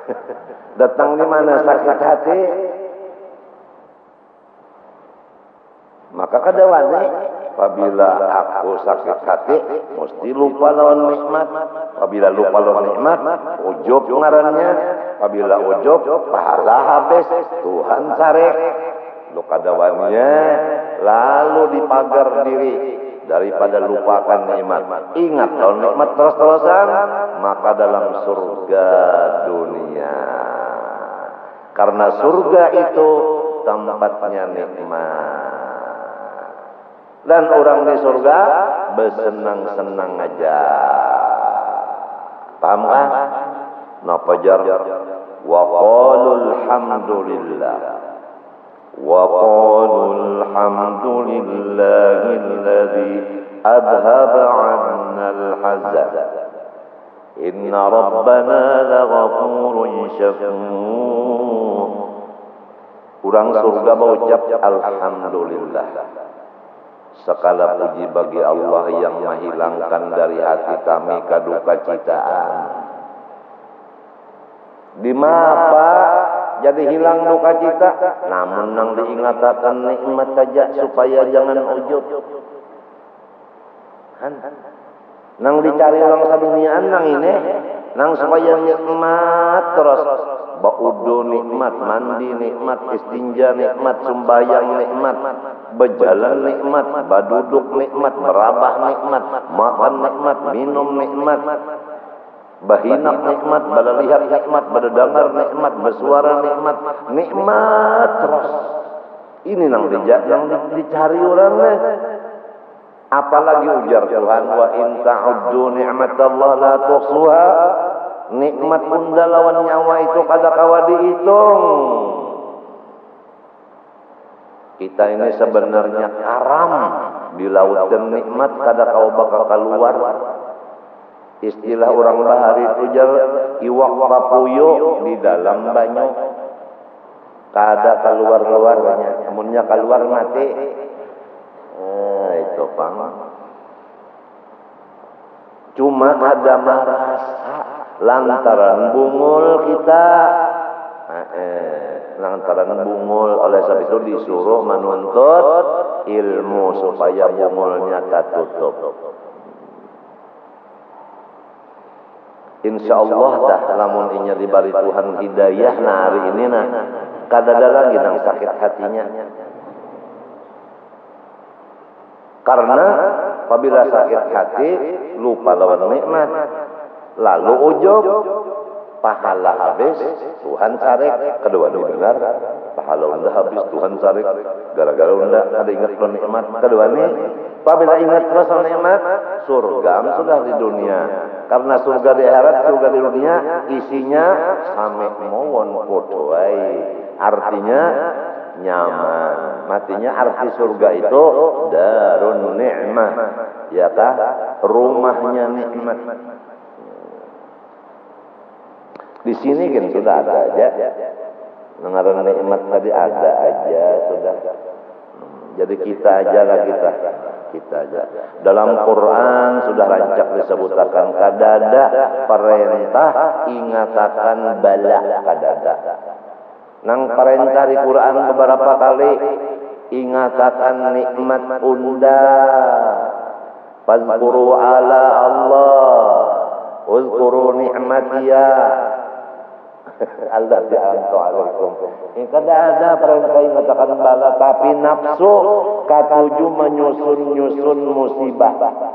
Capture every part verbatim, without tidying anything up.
Datang di mana sakit hati, maka kadawani apabila aku sakit hati mesti lupa lawan nikmat. Apabila lupa lawan nikmat, ujub ngarannya. Apabila ujub, pahala habis, Tuhan sarek. Lu kadawaninya lalu dipagar diri daripada lupakan nikmat. Ingat kalau nikmat terus-terusan, maka dalam surga dunia. Karena surga itu tempatnya nikmat. Dan orang di surga bersenang-senang aja. Paham kan? Nafajar wa qalul hamdulillah wa qalul hamdulillahilladzi adhaba 'anna al-hazan inna rabbana laghafurun syakur. Urang surga berucap alhamdulillah. Segala puji bagi Allah yang menghilangkan dari hati kami kaduka citaan. Di mapa jadi hilang duka cita, namun nang diingatakan nikmat saja supaya jangan ujub. Nang dicari orang saduniaan nang ini, nang supaya nikmat terus. Baudu nikmat, mandi nikmat, istinja nikmat, sembahyang nikmat, berjalan nikmat, baduduk nikmat, merabah nikmat, makan nikmat, minum nikmat, bahinak nikmat, balalihat nikmat, berdengar nikmat, bersuara nikmat, nikmat terus. Ini nang dijak, nang dicari orangnya. Apalagi ujar Tuhan, wa in ta'uddu ni'matallah la tuhsuha. Nikmat unda lawan nyawa itu kada kawa dihitung. Kita ini sebenarnya karam di lautan nikmat kada kawa bakal keluar. Istilah orang bahari itu jar iwak papuyo di dalam banyu kada keluar-keluarnya. Amunnya keluar mati. Eh, itu pang. Cuma ada merasa lantaran bungul kita, eh, lantaran bungul oleh sebab itu disuruh menuntut ilmu supaya bungulnya tertutup. Insya Allah dah lamun inya diberi Tuhan hidayah nah hari ini nah kadada lagi nang sakit hatinya. Karena apabila sakit hati lupa lawan nikmat, lalu ujub, pahala habis, Tuhan sarek. Kedua ini benar, pahala unda habis, Tuhan sarek. Gara-gara unda ada ingat lo nikmat. Kedua ini, apabila ingat terus lo nikmat, surga sudah di dunia. Karena surga di akhirat, surga di dunia, isinya same mawon podoai. Artinya nyaman. Matinya arti surga itu darun ni'mah. Ya kah? Rumahnya nikmat. Di sini kan sudah ada aja. Dengaran nikmat tadi ada aja sudah. Jadi kita aja lah kita. Kita aja. Dalam Quran sudah rancak disebutkan kadada perintah ingatakan bala kadada. Nang perintah di Quran beberapa kali ingatakan nikmat unda. Fazkuru ala Allah. Uzkuru ni'matiyya. Allah ja'altu alaikum. Ini kada ada perintah ingatakan bala, tapi nafsu katuju menyusun-nyusun musibah.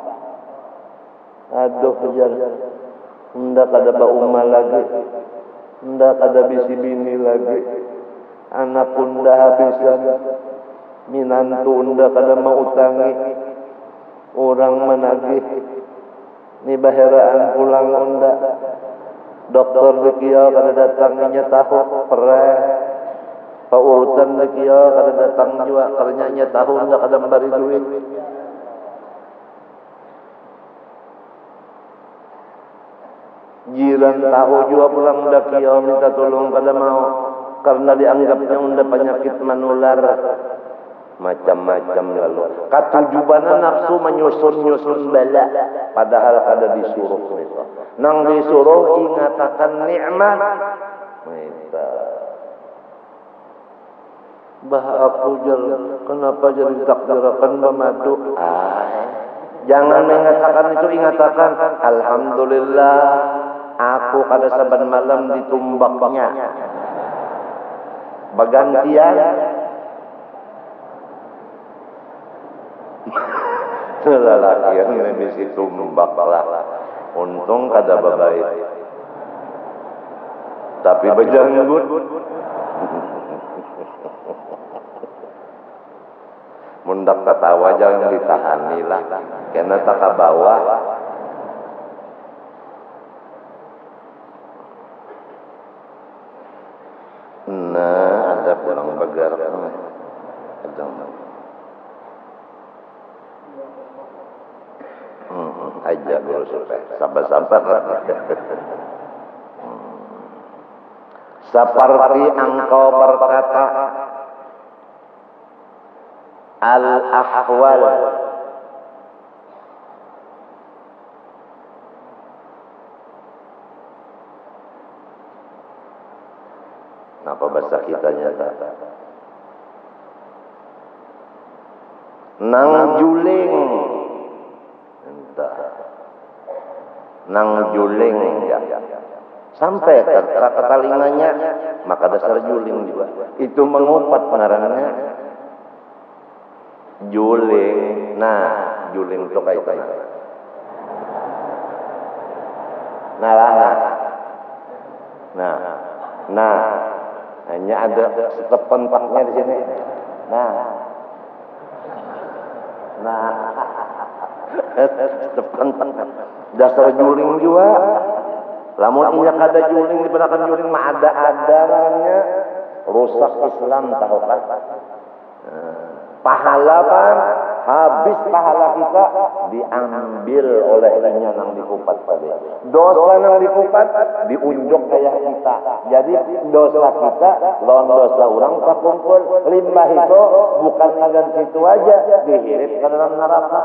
Aduh jar. Ndak kada ba umma lagi. Ndak kada bisi bini lagi. Anak unda habisan. Minantu unda kada mau utangi. Orang menagih. Ni baheraan pulang unda. Dokter dikia kada datang nya tahu pereh. Paurutan dikia kada datang juga karena nya tahu unda kada memberi duit. Jiran tahu juga pulang unda kia minta tolong kada mau karena dianggapnya unda penyakit menular. Macam-macam lalu. Katujubana nafsu menyusun-nyusun bala padahal kada disuruh itu. Nang disuruh ingatakan nikmat Minta. Bah aku jar, kenapa jadi takdirakan memadu? Ay, jangan mengatakan itu, ingatakan alhamdulillah aku kada saban malam ditumbaknya. Bagantian lalaki yang mesti tumbak lah. Untung kada babaik. Tapi bejanggut. Mundak ketawa jangan ditahani lah. Karena tak ke bawah. Nah, ada pulang bagar. Ada. Hmm, aja guru supaya sabar-sabar. Seperti engkau berkata, al-ahwal apa bahasa kitanya tak? Nang juling, entah. Nang juling ya. Sampai ke, ke telinganya, maka dasar juling juga. Itu mengupat pengarannya. Juling, nah juling itu kayak apa? Nah, lah, nah, nah, nah, hanya ada step kontaknya di sini. Nah, nah, step kontak. Dasar juling juga. Lamun inya kada juling di belakang juling mah ada-ada namanya rusak Islam tahu kan? Pahala kan habis pahala kita diambil oleh inya nang dikupat tadi. Dosa nang dikupat diunjuk kayak kita. Jadi dosa kita lawan dosa orang tak kumpul. Limbah itu bukan agan situ aja dihirit ke dalam neraka.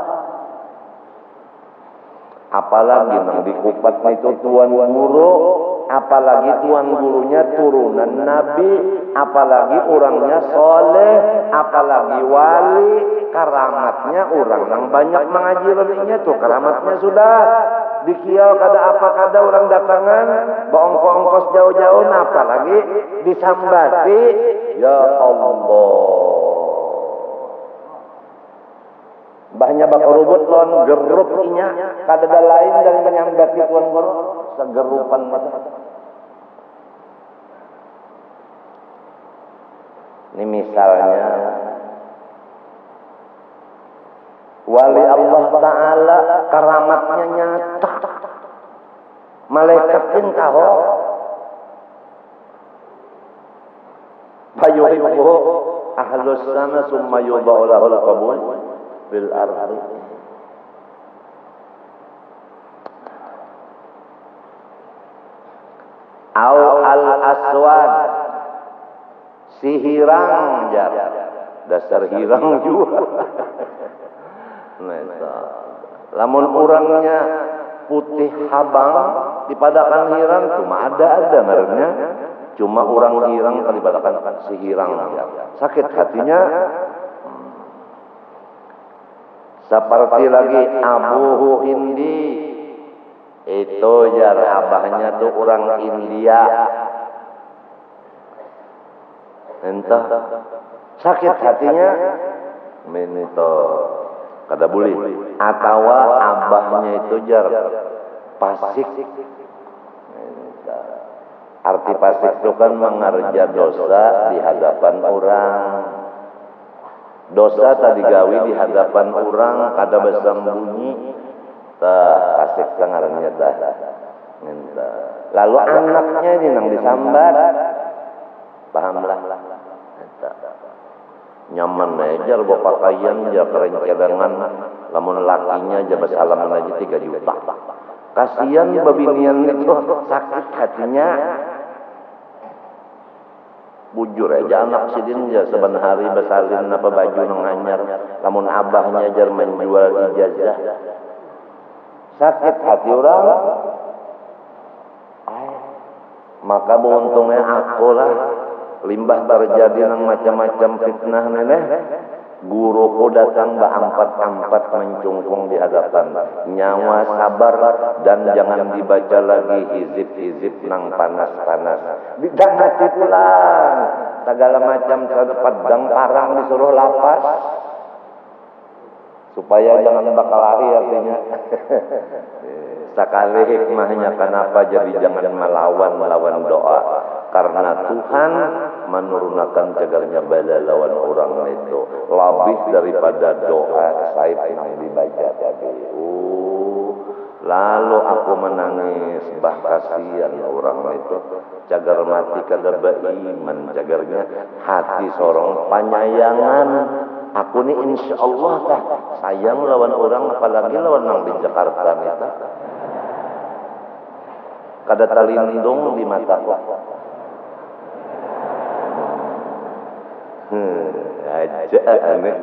Apalagi nang dikupat itu tuan guru, apalagi tuan gurunya turunan nabi, apalagi orangnya soleh, apalagi wali, karamatnya orang yang banyak mengaji lebihnya tuh karamatnya sudah dikiau kada apa kada orang datangan bongkos jauh-jauh, apalagi disambati. Ya Allah, bahnya bakal rubut lawan gerup inya kada ada lain dari menyambati tuan guru segerupan mata. Ini misalnya wali Allah Ta'ala karamatnya nyata, malaikatin tahu fayuhibbu ahlus sana summa yudha'u lahul qabul bil ardi. Au al aswad si hirang jar, dasar hirang juga. Nah, lamun orangnya putih habang dipadakan hirang cuma ada-ada merenya, cuma orang hirang dipadakan si hirang jar. Sakit hatinya. Seperti lagi Abu Hindi itu jar abahnya tuh orang India. Entah sakit hatinya menito kada boleh, atau abahnya itu jar pasik. Arti pasik itu kan mengerja dosa di hadapan orang. Dosa tadi gawi di hadapan orang kada bersembunyi tah pasik sangarannya tah. Lalu anaknya ini nang disambat, pahamlah nyaman aja bawa pakaian aja keren cadangan, lamun lakinya aja bersalaman aja tiga juta. Kasihan babinian itu sakit hatinya. Bujur aja anak sidin aja saban hari besalin apa baju nang anyar, lamun abahnya aja menjual ijazah. Sakit hati orang. Ay, Maka beruntungnya akulah limbah terjadi nang macam-macam fitnah neneh. Guruku datang berempat-empat mencungkung di hadapan. Nyawa sabar dan jangan dibaca lagi hizib-hizib nang panas-panas. Didangati pulang. Segala macam pedang parang disuruh lapas. Supaya jangan bakal lari artinya. Sekali hikmahnya kenapa jadi jangan melawan melawan doa. Karena Tuhan menurunkan cagarnya bala lawan orang itu lebih daripada doa saib yang dibaca tadi. Oh, lalu aku menangis bah kasihan orang itu cagar mati kada beriman cagarnya hati sorong panyayangan. Aku ni insya Allah tah sayang lawan orang apalagi lawan nang di Jakarta nita. Kada talindung di mataku. Hmm, aja aneh.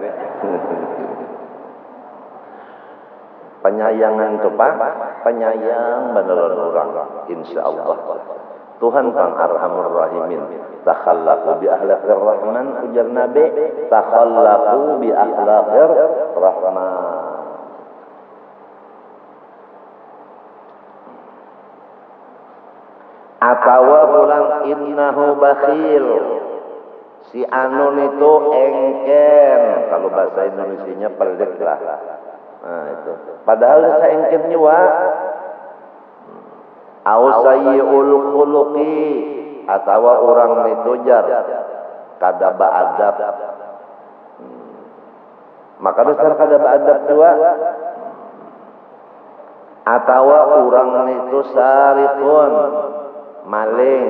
Penyayangan itu Pak, penyayang beneran orang insya Allah. Tuhan Pang Arhamur Rahimin. Takhallaqu bi akhlaqir rahman ujar Nabi, takhallaqu bi akhlaqir rahman. Atawa pulang innahu bakhil. Si Anun itu engken. Kalau bahasa Indonesianya pelit lah. Nah itu. Padahal saya engken juga. Au sayyi'ul khuluqi. Atawa orang itu jar. Kada ba'adab. Hmm. Maka dasar kada ba'adab juga. Atawa orang itu sarikun. Maling.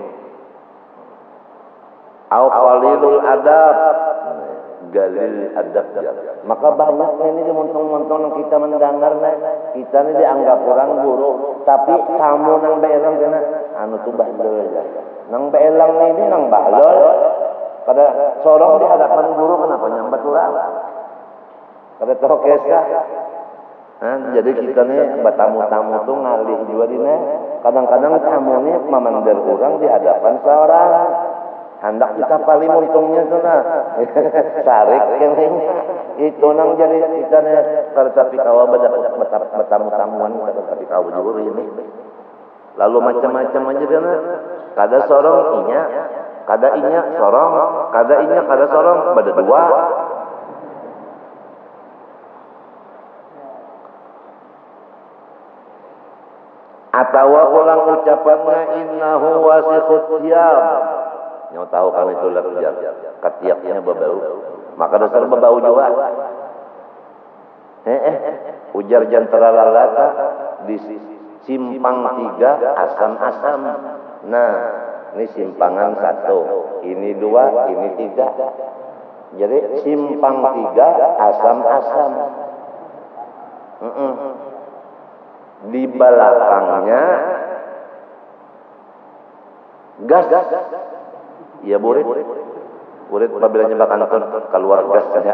Au qalilul adab, galil adab. Maka banyaknya ini dimonton-monton kita mendengar kita ini dianggap orang guru, tapi kamu nang beelang kena anu tuh bahlol ya. Nang beelang ini nang bahlol. Kada sorong di hadapan guru kenapa nyambat orang? Kada tahu kisah. Nah, jadi kita nih batamu-tamu tuh ngalih juga dina. Kadang-kadang tamu nih memandang orang di hadapan seorang. Hendak kita paling untungnya tuh nah. Sarik kenging. Itu nang jadi kita nih tapi kawa batamu-tamuan tapi kawa juga ini. Lalu macam-macam aja kan. Kada sorong inya, kada inya sorong, kada inya kada sorong bada dua. Atawa ulang ucapannya innahu wasikhut thiyab. Yang tahu kami itu lerjar, ketiaknya berbau. Maka dasar berbau juga. Eh, eh, ujar jantara lalata di simpang tiga asam-asam. Nah, ini simpangan satu, ini dua, ini tiga. Jadi simpang tiga asam-asam. Mm -mm. Di belakangnya gas. Ya burit. Burit apabila nyebakan keluar gasnya.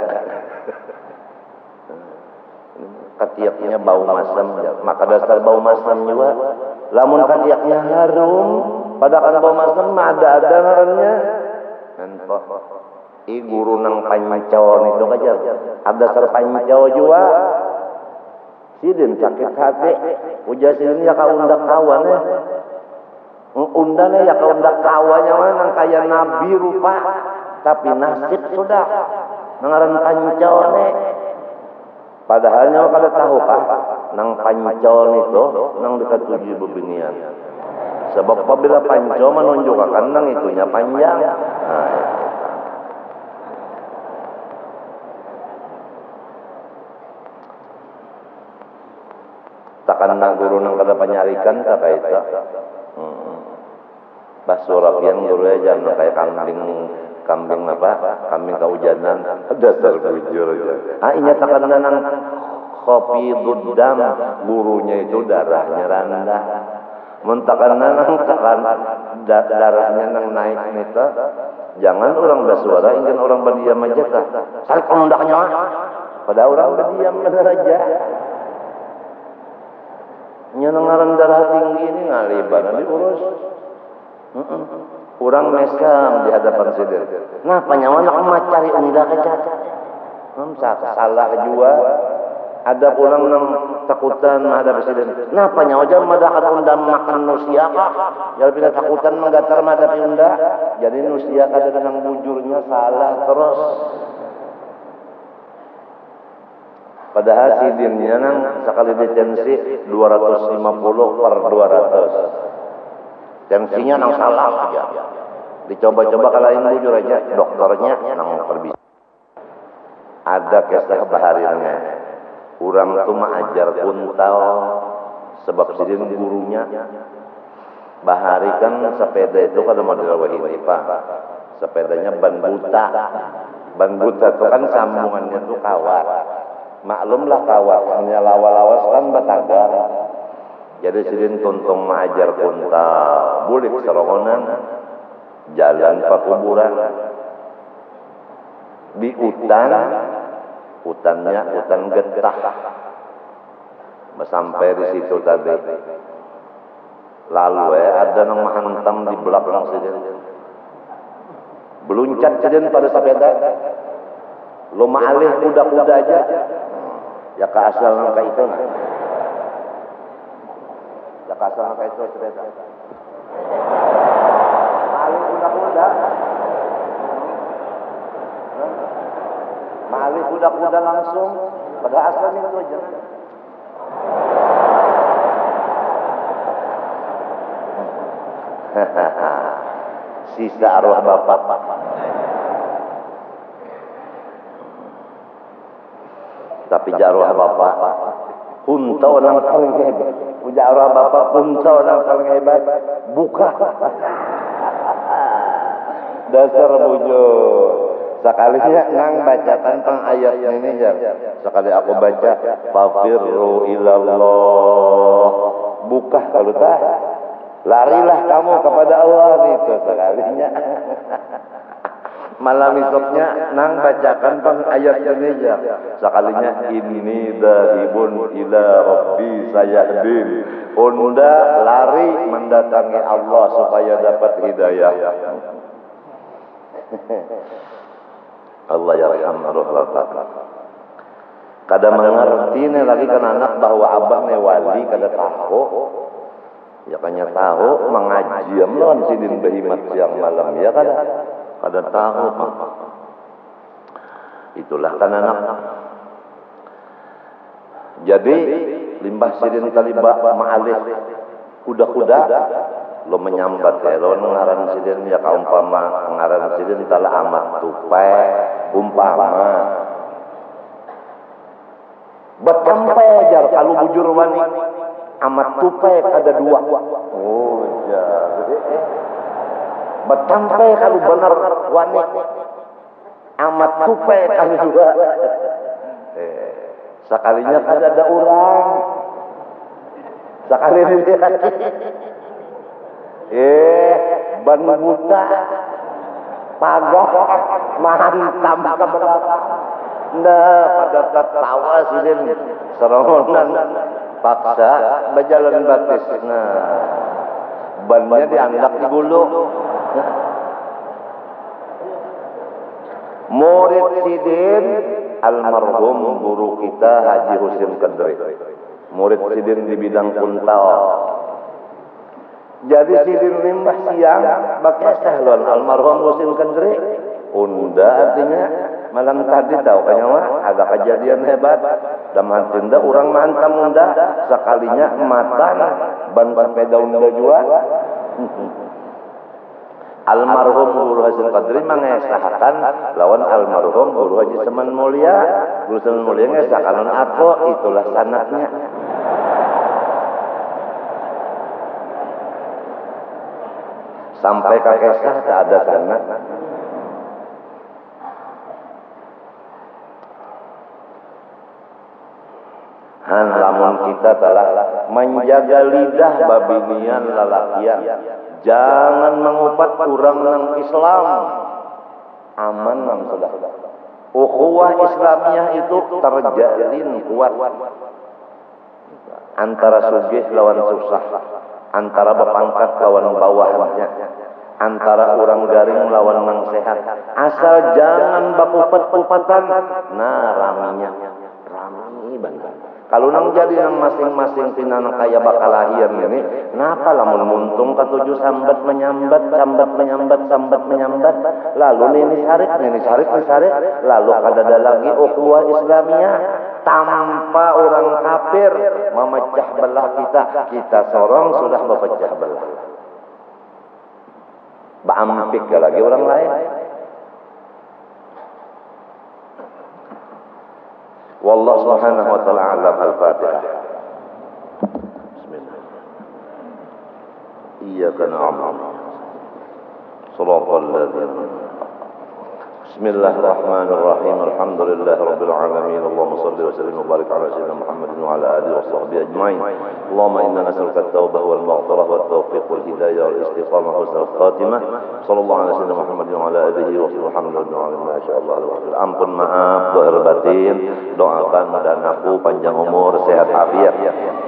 Ketiaknya bau masam. Maka dasar bau masam juga. Lamun ketiaknya harum. Padahal bau masam ada-ada ngarannya. Nanti. I guru nang pancawon itu kajar. Ada dasar pancawon juga. Sidin sakit hati. Ujar sidin ya kaundak kawan ya. Undangnya ya kaundak kawannya nang kaya nabi rupa. Tapi nasib sudah. Nangaran pancawon ya. Padahal nyawa kada tahu kah. Nang pancawon itu. Nang dekat tujuh bebinian. Sebab apabila pancawon menunjukkan nang itunya panjang. Nah ya. Takkan nang guru nang kada panyarikan tak kaya itu. Hmm. Basurapian guru aja nang kaya kambing kambing apa? Kambing kaujanan. Dasar bujur aja. Ah inya takkan nang kopi dudam gurunya itu darahnya rendah. Muntakan nang darahnya nang naik nita. Jangan orang bersuara, ingin orang berdiam aja kah? Saya kondaknya. Pada orang berdiam benar aja. Nyenengaran darah tinggi ini ngaliban diurus. Orang mesam di hadapan sidin. Nah, panyawan nak cari unda kaca. Hmm, salah juga. Ada pulang nang takutan menghadap sidin. Nah, panyawan jam madakan unda makan nusia kah? Jadi pindah takutan menggatar menghadap unda. Jadi nusia kada nang bujurnya salah terus. Padahal sidinnya nang sekali detensi dua ratus lima puluh per dua ratus. Tensinya nang salah aja. Dicoba-coba kalau yang bujur aja, dokternya nang perbisa. Ada kisah baharinnya. Orang tu mengajar kuntau sebab sidin gurunya. Bahari kan sepeda itu kan model wahini pak. Sepedanya ban buta. Ban buta itu kan sambungannya itu kawat. Maklumlah kawat, hanya lawas-lawas kan batagar. Jadi sidin tuntung mengajar kuntau, bulik serongonan, jalan pakuburan, di hutan, hutannya hutan getah, sampai di situ tadi. Lalu eh ada yang menghantam di belakang sidin, beluncat sidin pada sepeda, lo maalih kuda-kuda aja, ya ke asal nangka itu. Ya kasar kayak itu sepeda. Malih kuda-kuda. Malih kuda-kuda langsung. Pada asalnya itu aja. Sisa arwah bapak. Tapi arwah bapak. Kuntau nang paling hebat. Puja orang bapak kuntau nang paling hebat. Buka. Dasar bujur. Sekalinya nang baca tentang ayat ini ya. Sekali aku baca fafirru ilallah. Buka kalau tak. Larilah kamu kepada Allah itu sekalinya. Malam esoknya nang bacakan pang ayat ini ya. Sekalinya ini dahibun ila rabbi sayahdin. Unda lari mendatangi Allah supaya dapat hidayah. Allah yarham ruh bapak. Kada mengerti nih lagi kan anak bahwa abah nih wali kada tahu. Ya kanya tahu mengaji amlon sidin behimat siang malam ya kada. Kada tahu pak. Itulah kan anak. Jadi limbah sidin talibak ma'alih kuda-kuda lo menyambat ya lo ngaran sidin ya kaumpama ngaran sidin tala amat tupai umpama betampai jar kalau bujur wani amat tupai kada dua. Oh ya. Betampai kalau benar wani amat tupai kalau dua. Eh, sekalinya kada ada orang. Sekali dilihat. Eh, ban buta. Pagah mantap ke belakang. Nah, pada tertawa sidin serongonan paksa berjalan batis. Nah, bannya dianggap di gulung. Murid sidin almarhum guru kita Haji Husin Kadri. Murid sidin di bidang kuntau. Jadi sidin limbah siang pakai sahlon almarhum Husin Kadri. Unda artinya malam tadi tahu kayaknya ada kejadian hebat. Dalam tindak orang mantam unda sekalinya matan ban sepeda unda juga. Almarhum Guru Hasan Kadri mengesahkan lawan almarhum Guru Haji Seman Mulia. Guru Seman Mulia ngesahkan aku itulah sanatnya. Sampai kakek sah tak ada sanat. Han lamun kita telah menjaga lidah babinian lalakian. Jangan mengupat kurang nang Islam. Aman nang sudah. Ukhuwah Islamiyah itu terjalin kuat. Antara sugih lawan susah. antara bepangkat lawan bawahnya, antara orang garing lawan nang sehat. Asal jangan bakupet-kupatan, nah raminya rami banget. Kalau nang jadi nang masing-masing pinanang kaya bakal lahir ini, napa lamun muntung katuju sambat menyambat, sambat menyambat, sambat menyambat, lalu nini sarik, nini sarik, nini sarik, lalu kadada lagi ukhuwah Islamiyah, tanpa orang kafir memecah belah kita, kita sorong sudah memecah belah. Baampik lagi orang lain. Wallahu subhanahu wa ta'ala alam. Al-Fatihah. Bismillah. Iyyaka na'budu. Shiratal ladzina. Bismillahirrahmanirrahim. Alhamdulillahi rabbil alamin. Allahumma shalli wa sallim wa barik ala sayyidina Muhammadin wa ala alihi wa sahbihi ajma'in. Allahumma inna nas'aluka at-taubah wal maghfirah wat tawfiq wal hidayah wal istiqamah wa husnul khatimah. Sallallahu ala sayyidina Muhammadin wa ala alihi wa sahbihi alhamdulillah masyaallah. Ampun maaf, doa batin, doakan dan aku panjang umur, sehat afiat.